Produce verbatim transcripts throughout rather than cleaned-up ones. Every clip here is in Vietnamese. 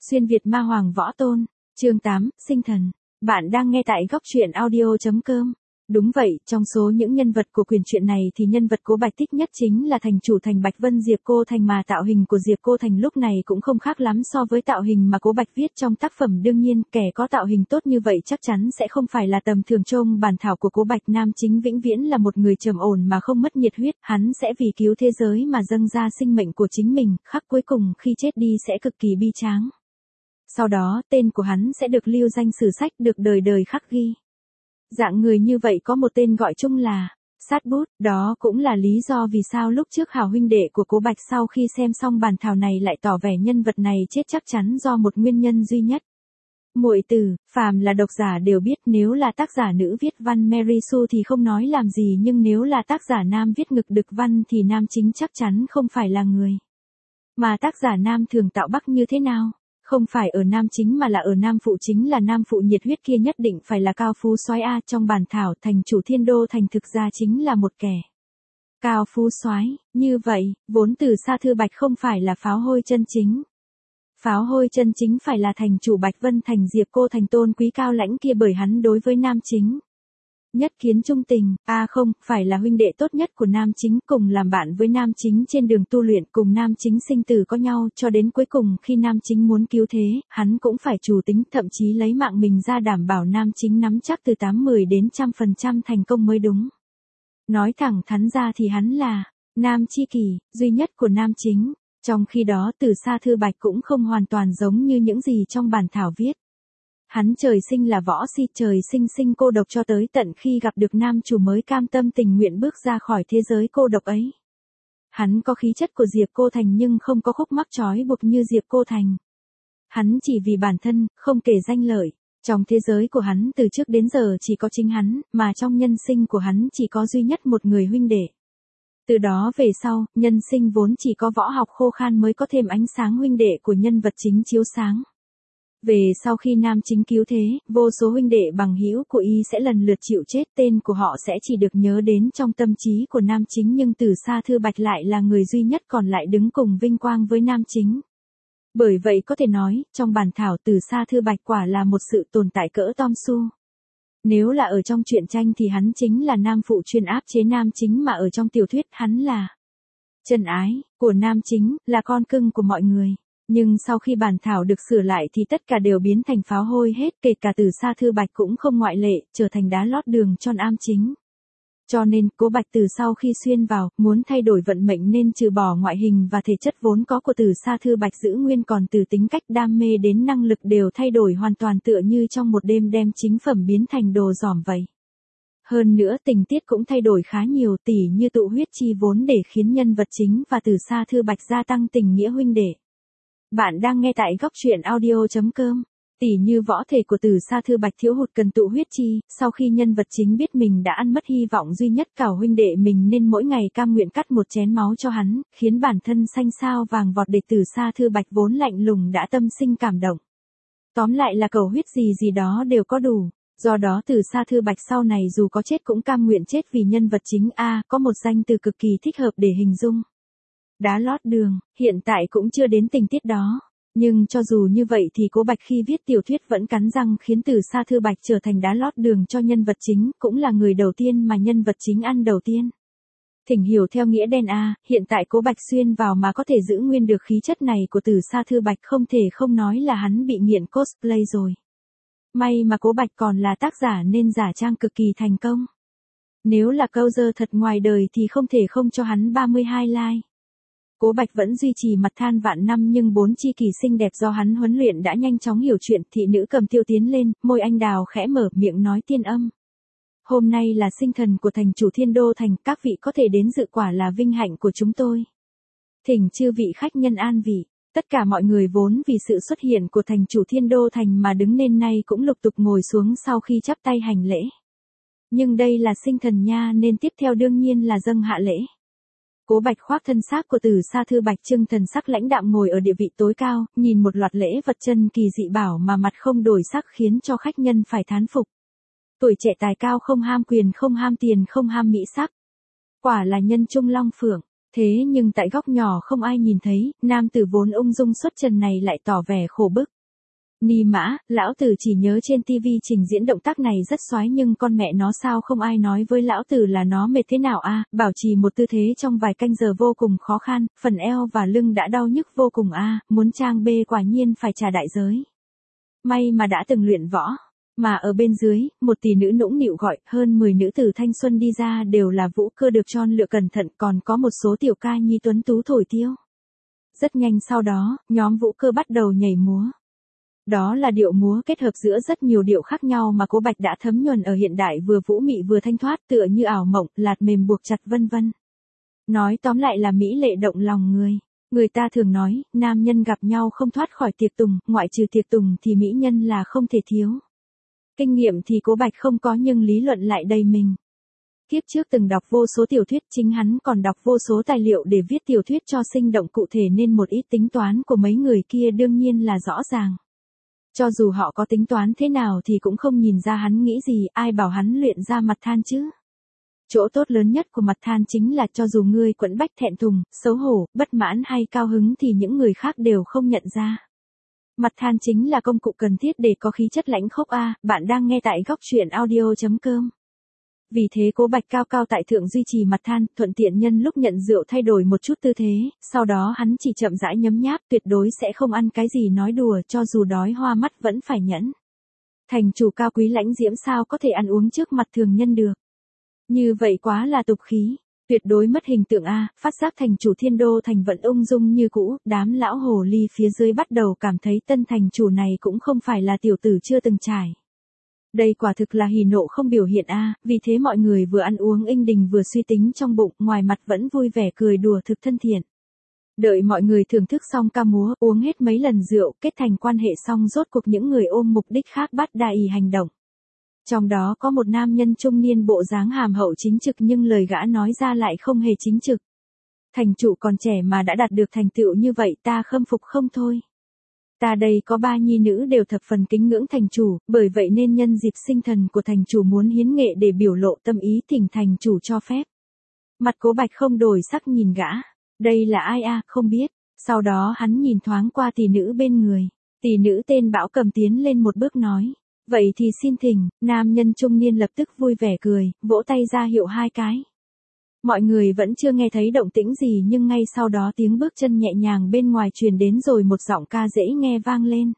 Xuyên Việt ma hoàng võ tôn, chương tám, sinh thần. Bạn đang nghe tại góc truyện audio chấm com. Đúng vậy, trong số những nhân vật của quyển truyện này thì nhân vật Cố Bạch thích nhất chính là thành chủ thành Bạch Vân Diệp Cô Thành, mà tạo hình của Diệp Cô Thành lúc này cũng không khác lắm so với tạo hình mà Cố Bạch viết trong tác phẩm. Đương nhiên, kẻ có tạo hình tốt như vậy chắc chắn sẽ không phải là tầm thường. Trong bản thảo của Cố Bạch, nam chính vĩnh viễn là một người trầm ổn mà không mất nhiệt huyết, hắn sẽ vì cứu thế giới mà dâng ra sinh mệnh của chính mình, khắc cuối cùng khi chết đi sẽ cực kỳ bi tráng. Sau đó, tên của hắn sẽ được lưu danh sử sách, được đời đời khắc ghi. Dạng người như vậy có một tên gọi chung là sát bút, đó cũng là lý do vì sao lúc trước hảo huynh đệ của Cố Bạch sau khi xem xong bản thảo này lại tỏ vẻ nhân vật này chết chắc chắn do một nguyên nhân duy nhất. Muội tử, phàm là độc giả đều biết, nếu là tác giả nữ viết văn Mary Sue thì không nói làm gì, nhưng nếu là tác giả nam viết ngực đực văn thì nam chính chắc chắn không phải là người. Mà tác giả nam thường tạo bắc như thế nào? Không phải ở nam chính mà là ở nam phụ, chính là nam phụ nhiệt huyết kia nhất định phải là cao phú soái a. Trong bản thảo, thành chủ Thiên Đô Thành thực ra chính là một kẻ cao phú soái. Như vậy, vốn Từ Sa Thư Bạch không phải là pháo hôi chân chính. Pháo hôi chân chính phải là thành chủ Bạch Vân Thành Diệp Cô Thành tôn quý cao lãnh kia, bởi hắn đối với nam chính nhất kiến trung tình, a à không, phải là huynh đệ tốt nhất của nam chính, cùng làm bạn với nam chính trên đường tu luyện, cùng nam chính sinh tử có nhau, cho đến cuối cùng khi nam chính muốn cứu thế, hắn cũng phải chủ tính, thậm chí lấy mạng mình ra đảm bảo nam chính nắm chắc từ tám mươi đến một trăm phần trăm thành công mới đúng. Nói thẳng thắn ra thì hắn là nam chi kỷ duy nhất của nam chính. Trong khi đó Từ Sa Thư Bạch cũng không hoàn toàn giống như những gì trong bản thảo viết. Hắn trời sinh là võ si, trời sinh sinh cô độc cho tới tận khi gặp được nam chủ mới cam tâm tình nguyện bước ra khỏi thế giới cô độc ấy. Hắn có khí chất của Diệp Cô Thành nhưng không có khúc mắc trói buộc như Diệp Cô Thành. Hắn chỉ vì bản thân, không kể danh lợi. Trong thế giới của hắn từ trước đến giờ chỉ có chính hắn, mà trong nhân sinh của hắn chỉ có duy nhất một người huynh đệ. Từ đó về sau, nhân sinh vốn chỉ có võ học khô khan mới có thêm ánh sáng huynh đệ của nhân vật chính chiếu sáng. Về sau khi nam chính cứu thế, vô số huynh đệ bằng hữu của y sẽ lần lượt chịu chết, tên của họ sẽ chỉ được nhớ đến trong tâm trí của nam chính, nhưng Từ Sa Thư Bạch lại là người duy nhất còn lại đứng cùng vinh quang với nam chính. Bởi vậy có thể nói, trong bản thảo Từ Sa Thư Bạch quả là một sự tồn tại cỡ Tom Su. Nếu là ở trong truyện tranh thì hắn chính là nam phụ chuyên áp chế nam chính, mà ở trong tiểu thuyết hắn là chân ái của nam chính, là con cưng của mọi người. Nhưng sau khi bản thảo được sửa lại thì tất cả đều biến thành pháo hôi hết, kể cả Từ Sa Thư Bạch cũng không ngoại lệ, trở thành đá lót đường cho nam chính. Cho nên, Cố Bạch từ sau khi xuyên vào, muốn thay đổi vận mệnh nên trừ bỏ ngoại hình và thể chất vốn có của Từ Sa Thư Bạch giữ nguyên, còn từ tính cách, đam mê đến năng lực đều thay đổi hoàn toàn, tựa như trong một đêm đem chính phẩm biến thành đồ giỏm vậy. Hơn nữa tình tiết cũng thay đổi khá nhiều, tỉ như tụ huyết chi vốn để khiến nhân vật chính và Từ Sa Thư Bạch gia tăng tình nghĩa huynh đệ. Bạn đang nghe tại góc truyện audio chấm com. Tỉ như võ thể của Từ Sa Thư Bạch thiếu hụt cần tụ huyết chi, sau khi nhân vật chính biết mình đã ăn mất hy vọng duy nhất cả huynh đệ mình nên mỗi ngày cam nguyện cắt một chén máu cho hắn, khiến bản thân xanh sao vàng vọt để Từ Sa Thư Bạch vốn lạnh lùng đã tâm sinh cảm động. Tóm lại là cầu huyết gì gì đó đều có đủ. Do đó Từ Sa Thư Bạch sau này dù có chết cũng cam nguyện chết vì nhân vật chính. A, có một danh từ cực kỳ thích hợp để hình dung. Đá lót đường, hiện tại cũng chưa đến tình tiết đó. Nhưng cho dù như vậy thì Cố Bạch khi viết tiểu thuyết vẫn cắn răng khiến Từ Sa Thư Bạch trở thành đá lót đường cho nhân vật chính, cũng là người đầu tiên mà nhân vật chính ăn đầu tiên. Thỉnh hiểu theo nghĩa đen a, hiện tại Cố Bạch xuyên vào mà có thể giữ nguyên được khí chất này của Từ Sa Thư Bạch, không thể không nói là hắn bị nghiện cosplay rồi. May mà Cố Bạch còn là tác giả nên giả trang cực kỳ thành công. Nếu là câu dơ thật ngoài đời thì không thể không cho hắn ba mươi hai like. Cố Bạch vẫn duy trì mặt than vạn năm, nhưng bốn chi kỷ xinh đẹp do hắn huấn luyện đã nhanh chóng hiểu chuyện. Thị nữ Cầm Tiêu tiến lên, môi anh đào khẽ mở, miệng nói tiên âm. Hôm nay là sinh thần của thành chủ Thiên Đô Thành, các vị có thể đến dự quả là vinh hạnh của chúng tôi. Thỉnh chư vị khách nhân an vị. Tất cả mọi người vốn vì sự xuất hiện của thành chủ Thiên Đô Thành mà đứng nên nay cũng lục tục ngồi xuống sau khi chắp tay hành lễ. Nhưng đây là sinh thần nha nên tiếp theo đương nhiên là dâng hạ lễ. Cố Bạch khoác thân xác của Từ Sa Thư Bạch, trưng thần sắc lãnh đạm ngồi ở địa vị tối cao, nhìn một loạt lễ vật chân kỳ dị bảo mà mặt không đổi sắc khiến cho khách nhân phải thán phục. Tuổi trẻ tài cao, không ham quyền, không ham tiền, không ham mỹ sắc. Quả là nhân trung long phượng. Thế nhưng tại góc nhỏ không ai nhìn thấy, nam tử vốn ung dung xuất trần này lại tỏ vẻ khổ bức. Ni mã, lão tử chỉ nhớ trên tivi trình diễn động tác này rất xoái nhưng con mẹ nó sao không ai nói với lão tử là nó mệt thế nào a, bảo trì một tư thế trong vài canh giờ vô cùng khó khăn, phần eo và lưng đã đau nhức vô cùng a, muốn trang bê quả nhiên phải trả đại giới. May mà đã từng luyện võ. Mà ở bên dưới, một tỷ nữ nũng nịu gọi, hơn mười nữ tử thanh xuân đi ra đều là vũ cơ được chọn lựa cẩn thận, còn có một số tiểu ca nhi tuấn tú thổi tiêu. Rất nhanh sau đó, nhóm vũ cơ bắt đầu nhảy múa. Đó là điệu múa kết hợp giữa rất nhiều điệu khác nhau mà Cố Bạch đã thấm nhuần ở hiện đại, vừa vũ mị vừa thanh thoát, tựa như ảo mộng, lạt mềm buộc chặt vân vân. Nói tóm lại là mỹ lệ động lòng người. Người ta thường nói, nam nhân gặp nhau không thoát khỏi tiệc tùng, ngoại trừ tiệc tùng thì mỹ nhân là không thể thiếu. Kinh nghiệm thì Cố Bạch không có nhưng lý luận lại đầy mình. Kiếp trước từng đọc vô số tiểu thuyết, chính hắn còn đọc vô số tài liệu để viết tiểu thuyết cho sinh động cụ thể nên một ít tính toán của mấy người kia đương nhiên là rõ ràng. Cho dù họ có tính toán thế nào thì cũng không nhìn ra hắn nghĩ gì, ai bảo hắn luyện ra mặt than chứ. Chỗ tốt lớn nhất của mặt than chính là cho dù ngươi quẫn bách thẹn thùng, xấu hổ, bất mãn hay cao hứng thì những người khác đều không nhận ra. Mặt than chính là công cụ cần thiết để có khí chất lãnh khốc a, bạn đang nghe tại góc truyện audio chấm com. Vì thế Cố Bạch cao cao tại thượng duy trì mặt than, thuận tiện nhân lúc nhận rượu thay đổi một chút tư thế, sau đó hắn chỉ chậm rãi nhấm nháp, tuyệt đối sẽ không ăn cái gì nói đùa, cho dù đói hoa mắt vẫn phải nhẫn. Thành chủ cao quý lãnh diễm sao có thể ăn uống trước mặt thường nhân được. Như vậy quá là tục khí, tuyệt đối mất hình tượng a, phát giác thành chủ Thiên Đô thành vẫn ung dung như cũ, đám lão hồ ly phía dưới bắt đầu cảm thấy tân thành chủ này cũng không phải là tiểu tử chưa từng trải. Đây quả thực là hỉ nộ không biểu hiện a, vì thế mọi người vừa ăn uống inh đình vừa suy tính trong bụng, ngoài mặt vẫn vui vẻ cười đùa thực thân thiện. Đợi mọi người thưởng thức xong ca múa, uống hết mấy lần rượu, kết thành quan hệ xong rốt cuộc những người ôm mục đích khác bắt đà ì hành động. Trong đó có một nam nhân trung niên bộ dáng hàm hậu chính trực nhưng lời gã nói ra lại không hề chính trực. Thành chủ còn trẻ mà đã đạt được thành tựu như vậy ta khâm phục không thôi. Ta đây có ba nhi nữ đều thập phần kính ngưỡng thành chủ, bởi vậy nên nhân dịp sinh thần của thành chủ muốn hiến nghệ để biểu lộ tâm ý thỉnh thành chủ cho phép. Mặt Cố Bạch không đổi sắc nhìn gã. Đây là ai a, không biết. Sau đó hắn nhìn thoáng qua tỷ nữ bên người. Tỷ nữ tên Bão Cầm tiến lên một bước nói. Vậy thì xin thỉnh, nam nhân trung niên lập tức vui vẻ cười, vỗ tay ra hiệu hai cái. Mọi người vẫn chưa nghe thấy động tĩnh gì nhưng ngay sau đó tiếng bước chân nhẹ nhàng bên ngoài truyền đến rồi một giọng ca dễ nghe vang lên.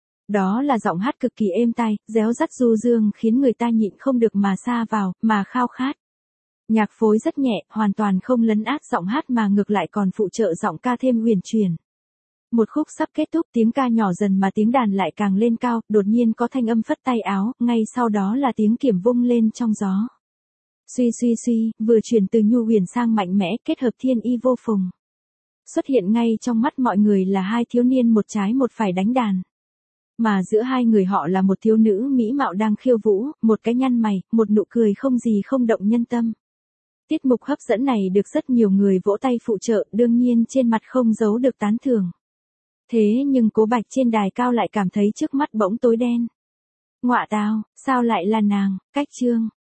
Đó là giọng hát cực kỳ êm tai, réo rắt du dương khiến người ta nhịn không được mà sa vào, mà khao khát. Nhạc phối rất nhẹ, hoàn toàn không lấn át giọng hát mà ngược lại còn phụ trợ giọng ca thêm huyền truyền. Một khúc sắp kết thúc, tiếng ca nhỏ dần mà tiếng đàn lại càng lên cao, đột nhiên có thanh âm phất tay áo, ngay sau đó là tiếng kiểm vung lên trong gió. Suy suy suy, vừa chuyển từ nhu huyền sang mạnh mẽ, kết hợp thiên y vô phùng. Xuất hiện ngay trong mắt mọi người là hai thiếu niên một trái một phải đánh đàn. Mà giữa hai người họ là một thiếu nữ mỹ mạo đang khiêu vũ, một cái nhăn mày, một nụ cười không gì không động nhân tâm. Tiết mục hấp dẫn này được rất nhiều người vỗ tay phụ trợ, đương nhiên trên mặt không giấu được tán thưởng. Thế nhưng Cố Bạch trên đài cao lại cảm thấy trước mắt bỗng tối đen. Ngọa tào, sao lại là nàng, cách chương.